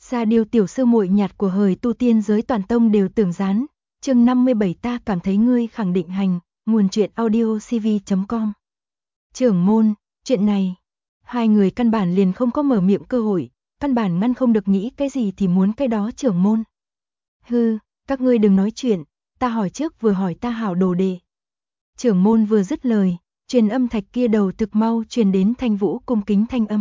Sa Điêu tiểu sư muội nhạt của hời tu tiên giới toàn tông đều tưởng dán. Chương 57 ta cảm thấy ngươi khẳng định hành, nguồn truyện audio cv.com. Trưởng môn, chuyện này, hai người căn bản liền không có mở miệng cơ hội, căn bản ngăn không được nghĩ cái gì thì muốn cái đó trưởng môn. Hư, các ngươi đừng nói chuyện, ta hỏi trước vừa hỏi ta hảo đồ đệ. Trưởng môn vừa dứt lời, truyền âm thạch kia đầu thực mau truyền đến Thanh Vũ cung kính thanh âm.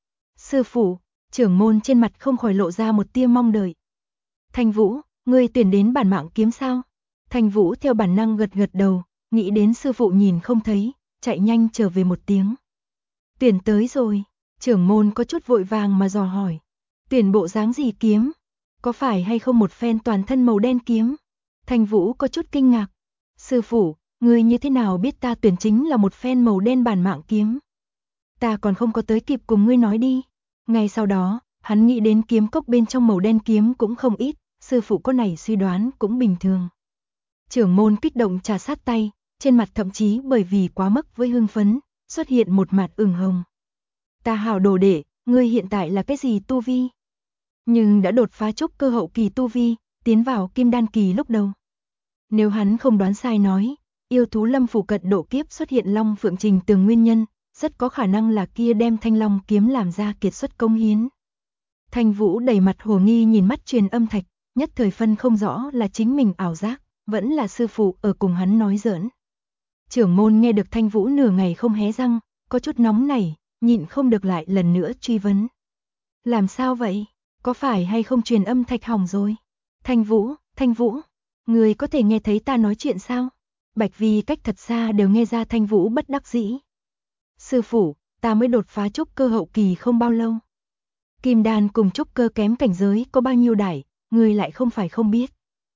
Sư phụ, trưởng môn trên mặt không khỏi lộ ra một tia mong đợi. Thanh Vũ, ngươi tuyển đến bản mạng kiếm sao? Thanh Vũ theo bản năng gật gật đầu, nghĩ đến sư phụ nhìn không thấy, chạy nhanh trở về một tiếng. Tuyển tới rồi, trưởng môn có chút vội vàng mà dò hỏi. Tuyển bộ dáng gì kiếm? Có phải hay không một phen toàn thân màu đen kiếm? Thanh Vũ có chút kinh ngạc. Sư phụ, ngươi như thế nào biết ta tuyển chính là một phen màu đen bản mạng kiếm? Ta còn không có tới kịp cùng ngươi nói đi. Ngay sau đó, hắn nghĩ đến kiếm cốc bên trong màu đen kiếm cũng không ít, sư phụ có này suy đoán cũng bình thường. Trưởng môn kích động trà sát tay, trên mặt thậm chí bởi vì quá mức với hưng phấn, xuất hiện một mặt ửng hồng. Ta hảo đồ đệ, ngươi hiện tại là cái gì tu vi? Nhưng đã đột phá trúc cơ hậu kỳ tu vi, tiến vào kim đan kỳ lúc đầu. Nếu hắn không đoán sai nói, yêu thú lâm phủ cận độ kiếp xuất hiện long phượng trình tường nguyên nhân, rất có khả năng là kia đem thanh long kiếm làm ra kiệt xuất công hiến. Thanh Vũ đầy mặt hồ nghi nhìn mắt truyền âm thạch, nhất thời phân không rõ là chính mình ảo giác, vẫn là sư phụ ở cùng hắn nói giỡn. Trưởng môn nghe được Thanh Vũ nửa ngày không hé răng, có chút nóng nảy, nhịn không được lại lần nữa truy vấn. Làm sao vậy? Có phải hay không truyền âm thạch hỏng rồi? Thanh Vũ, người có thể nghe thấy ta nói chuyện sao? Bạch Vi cách thật xa đều nghe ra Thanh Vũ bất đắc dĩ. Sư phụ, ta mới đột phá trúc cơ hậu kỳ không bao lâu. Kim đan cùng trúc cơ kém cảnh giới có bao nhiêu đại, người lại không phải không biết.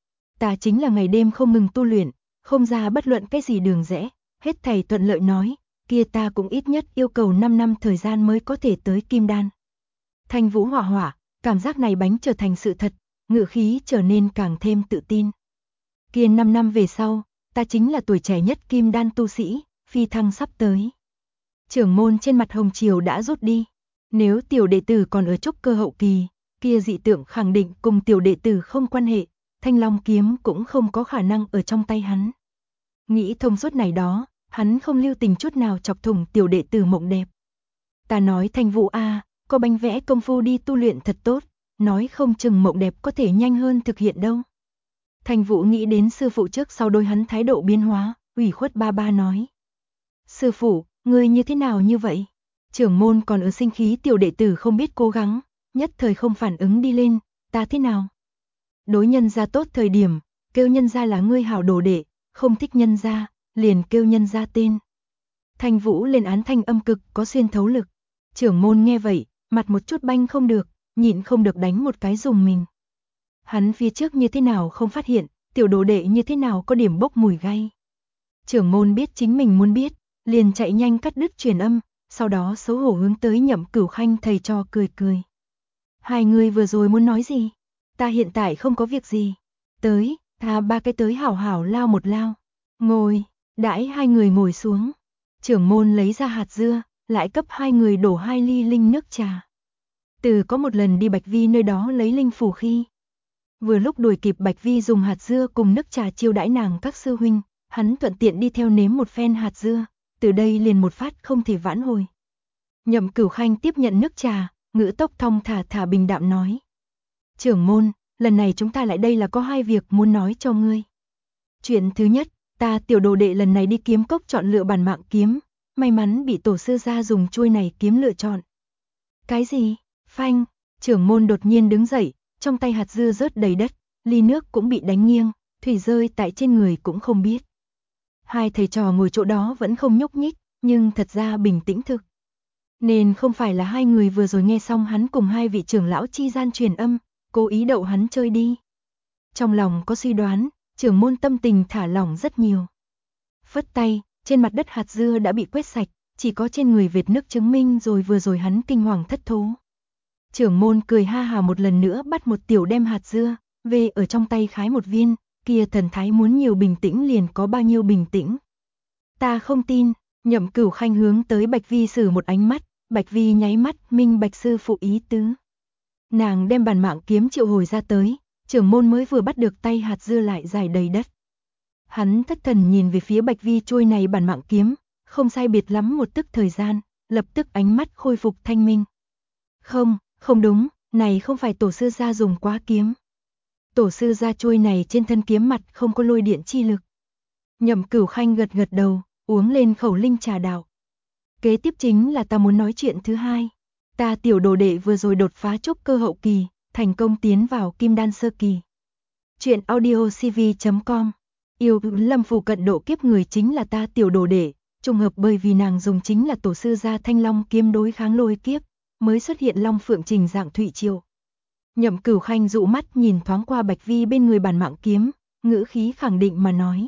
Ta chính là ngày đêm không ngừng tu luyện, không ra bất luận cái gì đường rẽ, hết thầy thuận lợi nói, kia ta cũng ít nhất yêu cầu 5 năm thời gian mới có thể tới kim đan. Thanh Vũ hỏa hỏa, cảm giác này bánh trở thành sự thật, ngự khí trở nên càng thêm tự tin. Kia 5 năm về sau, ta chính là tuổi trẻ nhất kim đan tu sĩ, phi thăng sắp tới. Trưởng môn trên mặt hồng chiều đã rút đi. Nếu tiểu đệ tử còn ở trúc cơ hậu kỳ, kia dị tượng khẳng định cùng tiểu đệ tử không quan hệ, thanh long kiếm cũng không có khả năng ở trong tay hắn. Nghĩ thông suốt này đó, hắn không lưu tình chút nào chọc thủng tiểu đệ tử mộng đẹp. Ta nói Thanh Vũ a, có bánh vẽ công phu đi tu luyện thật tốt, nói không chừng mộng đẹp có thể nhanh hơn thực hiện đâu. Thanh Vũ nghĩ đến sư phụ trước sau đôi hắn thái độ biến hóa, ủy khuất ba ba nói. Sư phụ, ngươi như thế nào như vậy? Trưởng môn còn ở sinh khí tiểu đệ tử không biết cố gắng, nhất thời không phản ứng đi lên, ta thế nào? Đối nhân gia tốt thời điểm, kêu nhân gia là ngươi hảo đồ đệ, không thích nhân gia, liền kêu nhân gia tên. Thanh Vũ lên án thanh âm cực có xuyên thấu lực. Trưởng môn nghe vậy, mặt một chút banh không được, nhịn không được đánh một cái dùng mình. Hắn phía trước như thế nào không phát hiện, tiểu đồ đệ như thế nào có điểm bốc mùi gay. Trưởng môn biết chính mình muốn biết, liền chạy nhanh cắt đứt truyền âm, sau đó xấu hổ hướng tới Nhậm Cửu Khanh thầy trò cười cười. Hai người vừa rồi muốn nói gì? Ta hiện tại không có việc gì. Tới, tha ba cái tới hảo hảo lao một lao. Ngồi, đãi hai người ngồi xuống. Trưởng môn lấy ra hạt dưa, lại cấp hai người đổ 2 ly linh nước trà. Từ có một lần đi Bạch Vi nơi đó lấy linh phù khi. Vừa lúc đuổi kịp Bạch Vi dùng hạt dưa cùng nước trà chiêu đãi nàng các sư huynh, hắn thuận tiện đi theo nếm một phen hạt dưa, từ đây liền một phát không thể vãn hồi. Nhậm Cửu Khanh tiếp nhận nước trà, ngữ tốc thong thả bình đạm nói. Trưởng môn, lần này chúng ta lại đây là có hai việc muốn nói cho ngươi. Chuyện thứ nhất, ta tiểu đồ đệ lần này đi kiếm cốc chọn lựa bản mạng kiếm, may mắn bị tổ sư gia dùng chuôi này kiếm lựa chọn. Cái gì? Phanh, trưởng môn đột nhiên đứng dậy, trong tay hạt dưa rớt đầy đất, ly nước cũng bị đánh nghiêng, thủy rơi tại trên người cũng không biết. Hai thầy trò ngồi chỗ đó vẫn không nhúc nhích, nhưng thật ra bình tĩnh thực. Nên không phải là hai người vừa rồi nghe xong hắn cùng hai vị trưởng lão chi gian truyền âm, cố ý đậu hắn chơi đi. Trong lòng có suy đoán, trưởng môn tâm tình thả lỏng rất nhiều. Phất tay, trên mặt đất hạt dưa đã bị quét sạch, chỉ có trên người vệt nước chứng minh rồi vừa rồi hắn kinh hoàng thất thố. Trưởng môn cười ha hà một lần nữa bắt một tiểu đem hạt dưa, về ở trong tay khái một viên, kia thần thái muốn nhiều bình tĩnh liền có bao nhiêu bình tĩnh. Ta không tin, Nhậm Cửu Khanh hướng tới Bạch Vi sử một ánh mắt, Bạch Vi nháy mắt minh bạch sư phụ ý tứ. Nàng đem bản mạng kiếm triệu hồi ra tới, trưởng môn mới vừa bắt được tay hạt dưa lại dài đầy đất. Hắn thất thần nhìn về phía Bạch Vi trôi này bản mạng kiếm, không sai biệt lắm một tức thời gian, lập tức ánh mắt khôi phục thanh minh. Không đúng, này không phải tổ sư gia dùng quá kiếm. Tổ sư gia trôi này trên thân kiếm mặt không có lôi điện chi lực. Nhậm Cửu Khanh gật gật đầu, uống lên khẩu linh trà đạo. Kế tiếp chính là ta muốn nói chuyện thứ hai. Ta tiểu đồ đệ vừa rồi đột phá trúc cơ hậu kỳ, thành công tiến vào kim đan sơ kỳ. Chuyện audiocv.com. Yêu Lâm phù cận độ kiếp người chính là ta tiểu đồ đệ, trùng hợp bởi vì nàng dùng chính là tổ sư gia Thanh Long kiếm đối kháng lôi kiếp, mới xuất hiện Long Phượng Trình dạng thủy triều. Nhậm Cửu Khanh dụ mắt nhìn thoáng qua Bạch Vi bên người bản mạng kiếm, ngữ khí khẳng định mà nói.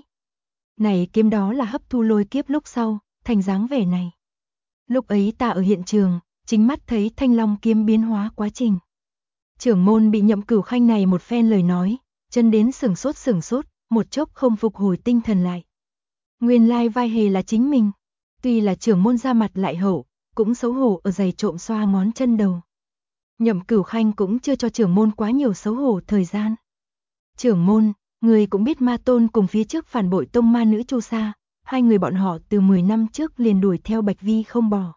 Này kiếm đó là hấp thu lôi kiếp lúc sau, thành dáng vẻ này. Lúc ấy ta ở hiện trường, chính mắt thấy Thanh Long kiếm biến hóa quá trình. Trưởng môn bị Nhậm Cửu Khanh này một phen lời nói, chân đến sửng sốt, một chốc không phục hồi tinh thần lại. Nguyên lai vai hề là chính mình, tuy là trưởng môn ra mặt lại hậu, cũng xấu hổ ở giày trộm xoa ngón chân đầu. Nhậm Cửu Khanh cũng chưa cho trưởng môn quá nhiều xấu hổ thời gian. Trưởng môn, người cũng biết Ma Tôn cùng phía trước phản bội tông ma nữ Chu Sa, hai người bọn họ từ 10 năm trước liền đuổi theo Bạch Vi không bỏ.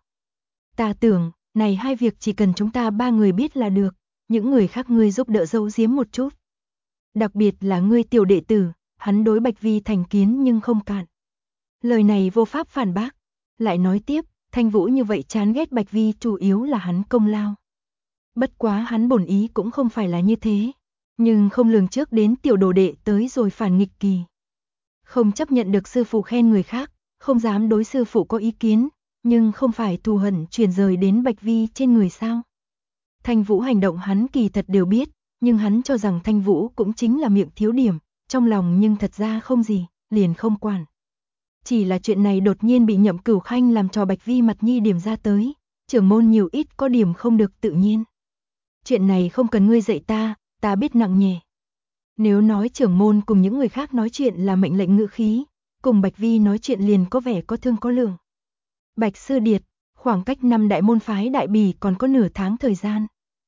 Ta tưởng, này hai việc chỉ cần chúng ta ba người biết là được, những người khác ngươi giúp đỡ giấu giếm một chút. Đặc biệt là ngươi tiểu đệ tử, hắn đối Bạch Vi thành kiến nhưng không cạn. Lời này vô pháp phản bác, lại nói tiếp, Thanh Vũ như vậy chán ghét Bạch Vi chủ yếu là hắn công lao. Bất quá hắn bổn ý cũng không phải là như thế, nhưng không lường trước đến tiểu đồ đệ tới rồi phản nghịch kỳ. Không chấp nhận được sư phụ khen người khác, không dám đối sư phụ có ý kiến, nhưng không phải thù hận truyền rời đến Bạch Vi trên người sao. Thanh Vũ hành động hắn kỳ thật đều biết, nhưng hắn cho rằng Thanh Vũ cũng chính là miệng thiếu điểm, trong lòng nhưng thật ra không gì, liền không quản. Chỉ là chuyện này đột nhiên bị Nhậm Cửu Khanh làm cho Bạch Vi mặt nhi điểm ra tới, trưởng môn nhiều ít có điểm không được tự nhiên. Chuyện này không cần ngươi dạy ta biết nặng nhẹ. Nếu nói trưởng môn cùng những người khác nói chuyện là mệnh lệnh ngữ khí, cùng Bạch Vi nói chuyện liền có vẻ có thương có lượng. Bạch Sư Điệt, khoảng cách năm đại môn phái đại bỉ còn có nửa tháng thời gian.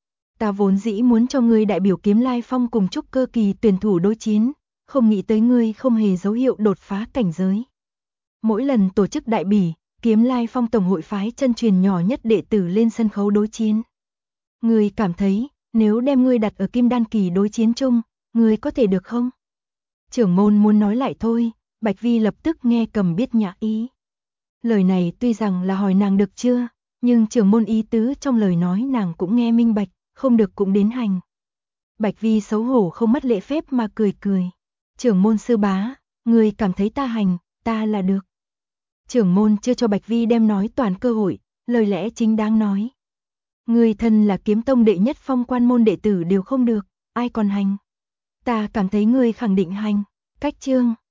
Ta vốn dĩ muốn cho ngươi đại biểu Kiếm Lai Phong cùng trúc cơ kỳ tuyển thủ đối chiến, không nghĩ tới ngươi không hề dấu hiệu đột phá cảnh giới. Mỗi lần tổ chức đại bỉ, Kiếm Lai Phong tổng hội phái chân truyền nhỏ nhất đệ tử lên sân khấu đối chiến. Ngươi cảm thấy, nếu đem ngươi đặt ở kim đan kỳ đối chiến chung, ngươi có thể được không? Trưởng môn muốn nói lại thôi, Bạch Vi lập tức nghe cầm biết nhã ý. Lời này tuy rằng là hỏi nàng được chưa, nhưng trưởng môn ý tứ trong lời nói nàng cũng nghe minh bạch, không được cũng đến hành. Bạch Vi xấu hổ không mất lễ phép mà cười cười. Trưởng môn sư bá, người cảm thấy ta hành, ta là được. Trưởng môn chưa cho Bạch Vi đem nói toàn cơ hội, lời lẽ chính đáng nói. Người thân là kiếm tông đệ nhất phong quan môn đệ tử đều không được, ai còn hành. Ta cảm thấy người khẳng định hành. Cách chương